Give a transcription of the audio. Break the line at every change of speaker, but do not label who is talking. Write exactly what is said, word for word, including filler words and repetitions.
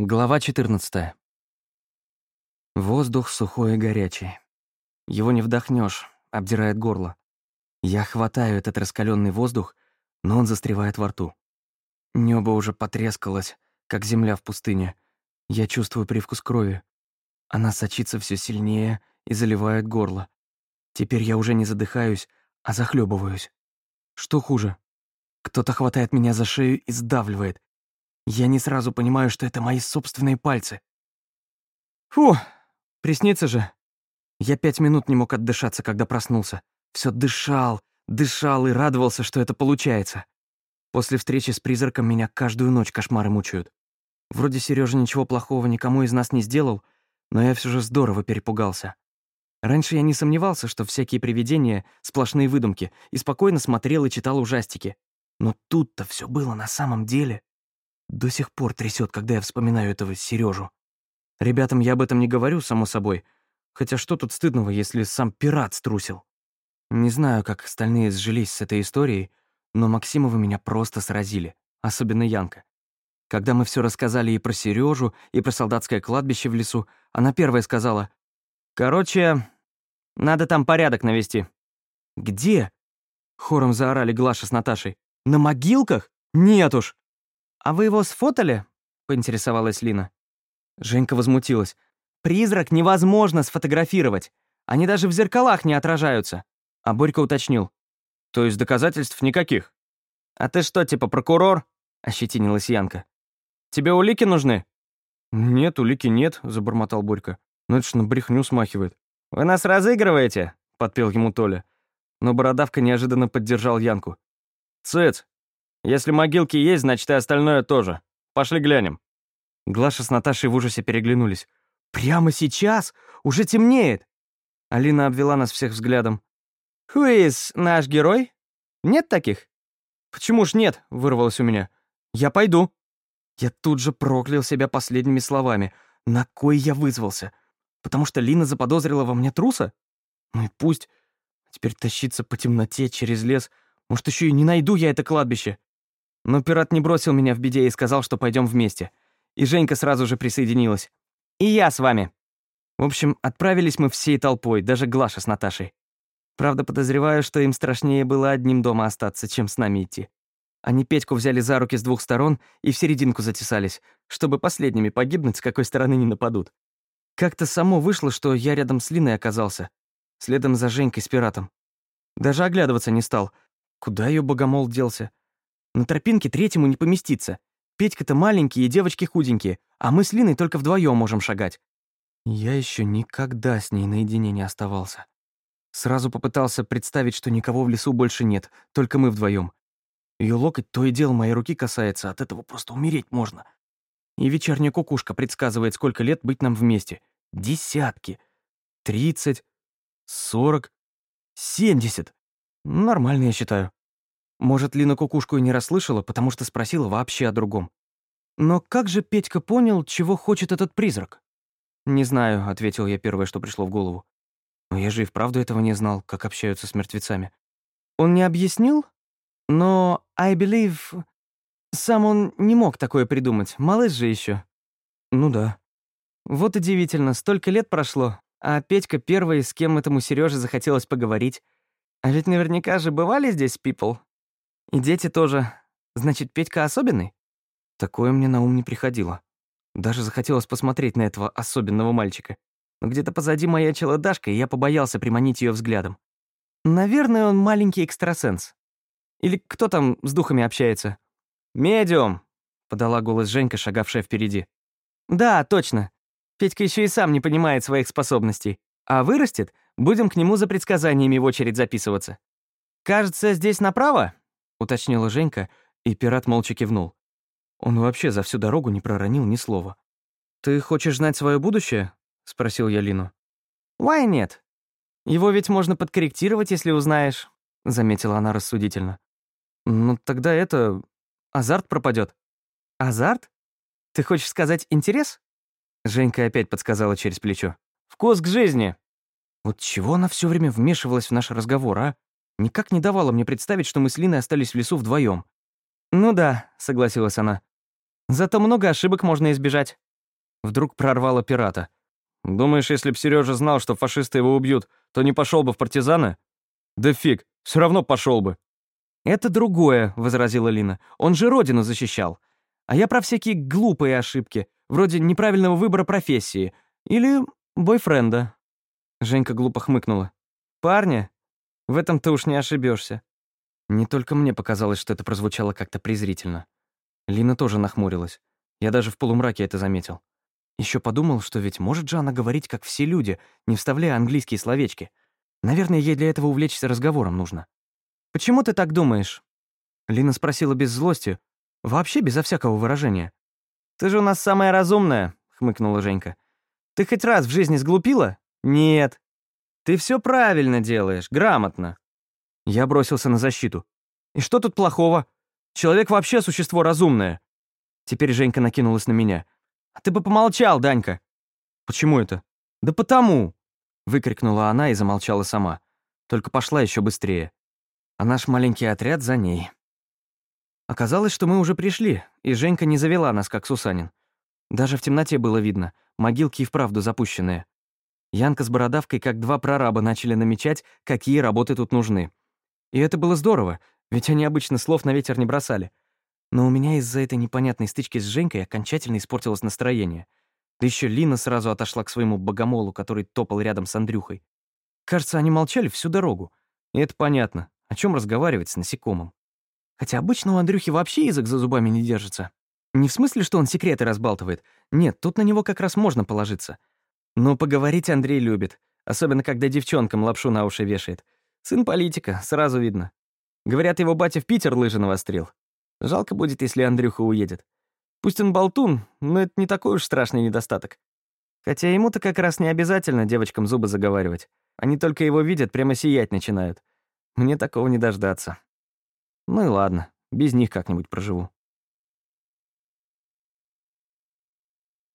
Глава четырнадцатая. Воздух сухой и горячий. Его не вдохнешь, обдирает горло. Я хватаю этот раскаленный воздух, но он застревает во рту. Небо уже потрескалось, как земля в пустыне. Я чувствую привкус крови. Она сочится все сильнее и заливает горло. Теперь я уже не задыхаюсь, а захлебываюсь. Что хуже? Кто-то хватает меня за шею и сдавливает. Я не сразу понимаю, что это мои собственные пальцы. Фу, приснится же. Я пять минут не мог отдышаться, когда проснулся. Все дышал, дышал и радовался, что это получается. После встречи с призраком меня каждую ночь кошмары мучают. Вроде Сережа ничего плохого никому из нас не сделал, но я все же здорово перепугался. Раньше я не сомневался, что всякие привидения — сплошные выдумки, и спокойно смотрел и читал ужастики. Но тут-то все было на самом деле. До сих пор трясет, когда я вспоминаю этого Сережу. Ребятам я об этом не говорю, само собой. Хотя что тут стыдного, если сам пират струсил? Не знаю, как остальные сжились с этой историей, но Максимовы меня просто сразили, особенно Янка. Когда мы все рассказали и про Сережу, и про солдатское кладбище в лесу, она первая сказала: «Короче, надо там порядок навести». «Где?» — хором заорали Глаша с Наташей. «На могилках? Нет уж!» «А вы его сфотали?» — поинтересовалась Лина. Женька возмутилась. «Призрак невозможно сфотографировать. Они даже в зеркалах не отражаются». А Борька уточнил. «То есть доказательств никаких?» «А ты что, типа прокурор?» — ощетинилась Янка. «Тебе улики нужны?» «Нет, улики нет», — забормотал Борька. «Ну это ж на брехню смахивает». «Вы нас разыгрываете?» — подпел ему Толя. Но Бородавка неожиданно поддержал Янку. «Цыц! Если могилки есть, значит и остальное тоже. Пошли глянем». Глаша с Наташей в ужасе переглянулись. «Прямо сейчас? Уже темнеет!» Алина обвела нас всех взглядом. «Хуиз наш герой? Нет таких?» «Почему ж нет?» — вырвалось у меня. «Я пойду». Я тут же проклял себя последними словами. На кой я вызвался? Потому что Лина заподозрила во мне труса? Ну и пусть. Теперь тащиться по темноте через лес. Может, еще и не найду я это кладбище. Но пират не бросил меня в беде и сказал, что пойдем вместе. И Женька сразу же присоединилась. «И я с вами». В общем, отправились мы всей толпой, даже Глаша с Наташей. Правда, подозреваю, что им страшнее было одним дома остаться, чем с нами идти. Они Петьку взяли за руки с двух сторон и в серединку затесались, чтобы последними погибнуть, с какой стороны не нападут. Как-то само вышло, что я рядом с Линой оказался, следом за Женькой с пиратом. Даже оглядываться не стал. Куда ее богомол делся? На тропинке третьему не поместиться. Петька-то маленький и девочки худенькие, а мы с Линой только вдвоем можем шагать. Я еще никогда с ней наедине не оставался. Сразу попытался представить, что никого в лесу больше нет, только мы вдвоем. Ее локоть то и дело моей руки касается, от этого просто умереть можно. И вечерняя кукушка предсказывает, сколько лет быть нам вместе. Десятки. Тридцать. Сорок. Семьдесят. Нормально, я считаю. Может, Лина кукушку и не расслышала, потому что спросила вообще о другом. Но как же Петька понял, чего хочет этот призрак? «Не знаю», — ответил я первое, что пришло в голову. Но я же и вправду этого не знал, как общаются с мертвецами. Он не объяснил? Но, I believe, сам он не мог такое придумать, малыш же еще. Ну да. Вот удивительно, столько лет прошло, а Петька первый, с кем этому Сереже захотелось поговорить. А ведь наверняка же бывали здесь people. И дети тоже. Значит, Петька особенный? Такое мне на ум не приходило. Даже захотелось посмотреть на этого особенного мальчика. Но где-то позади маячила Дашка, и я побоялся приманить ее взглядом. Наверное, он маленький экстрасенс. Или кто там с духами общается? «Медиум!» — подала голос Женька, шагавшая впереди. «Да, точно. Петька еще и сам не понимает своих способностей. А вырастет, будем к нему за предсказаниями в очередь записываться». «Кажется, здесь направо?» — уточнила Женька, и пират молча кивнул. Он вообще за всю дорогу не проронил ни слова. «Ты хочешь знать свое будущее?» — спросил я Лину. «Why нет? Его ведь можно подкорректировать, если узнаешь», — заметила она рассудительно. «Ну, тогда это... азарт пропадет». «Азарт? Ты хочешь сказать интерес?» Женька опять подсказала через плечо. «Вкус к жизни». Вот чего она все время вмешивалась в наш разговор, а? Никак не давала мне представить, что мы с Линой остались в лесу вдвоем. «Ну да», — согласилась она. «Зато много ошибок можно избежать». Вдруг прорвало пирата. «Думаешь, если б Сережа знал, что фашисты его убьют, то не пошел бы в партизаны? Да фиг, все равно пошел бы». «Это другое», — возразила Лина. «Он же родину защищал. А я про всякие глупые ошибки, вроде неправильного выбора профессии или бойфренда». Женька глупо хмыкнула. «Парня? В этом ты уж не ошибешься». Не только мне показалось, что это прозвучало как-то презрительно. Лина тоже нахмурилась. Я даже в полумраке это заметил. Еще подумал, что ведь может же она говорить, как все люди, не вставляя английские словечки. Наверное, ей для этого увлечься разговором нужно. «Почему ты так думаешь?» Лина спросила без злости, вообще безо всякого выражения. «Ты же у нас самая разумная», — хмыкнула Женька. «Ты хоть раз в жизни сглупила?» «Нет». «Ты все правильно делаешь, грамотно». Я бросился на защиту. «И что тут плохого? Человек вообще существо разумное». Теперь Женька накинулась на меня. «А ты бы помолчал, Данька». «Почему это?» «Да потому!» — выкрикнула она и замолчала сама. Только пошла еще быстрее. А наш маленький отряд за ней. Оказалось, что мы уже пришли, и Женька не завела нас, как Сусанин. Даже в темноте было видно, могилки и вправду запущенные. Янка с Бородавкой, как два прораба, начали намечать, какие работы тут нужны. И это было здорово, ведь они обычно слов на ветер не бросали. Но у меня из-за этой непонятной стычки с Женькой окончательно испортилось настроение. Да еще Лина сразу отошла к своему богомолу, который топал рядом с Андрюхой. Кажется, они молчали всю дорогу. И это понятно. О чем разговаривать с насекомым? Хотя обычно у Андрюхи вообще язык за зубами не держится. Не в смысле, что он секреты разбалтывает. Нет, тут на него как раз можно положиться. Но поговорить Андрей любит. Особенно, когда девчонкам лапшу на уши вешает. Сын политика, сразу видно. Говорят, его батя в Питер лыжи навострил. Жалко будет, если Андрюха уедет. Пусть он болтун, но это не такой уж страшный недостаток. Хотя ему-то как раз не обязательно девочкам зубы заговаривать. Они только его видят, прямо сиять начинают. Мне такого не дождаться. Ну и ладно, без них как-нибудь проживу.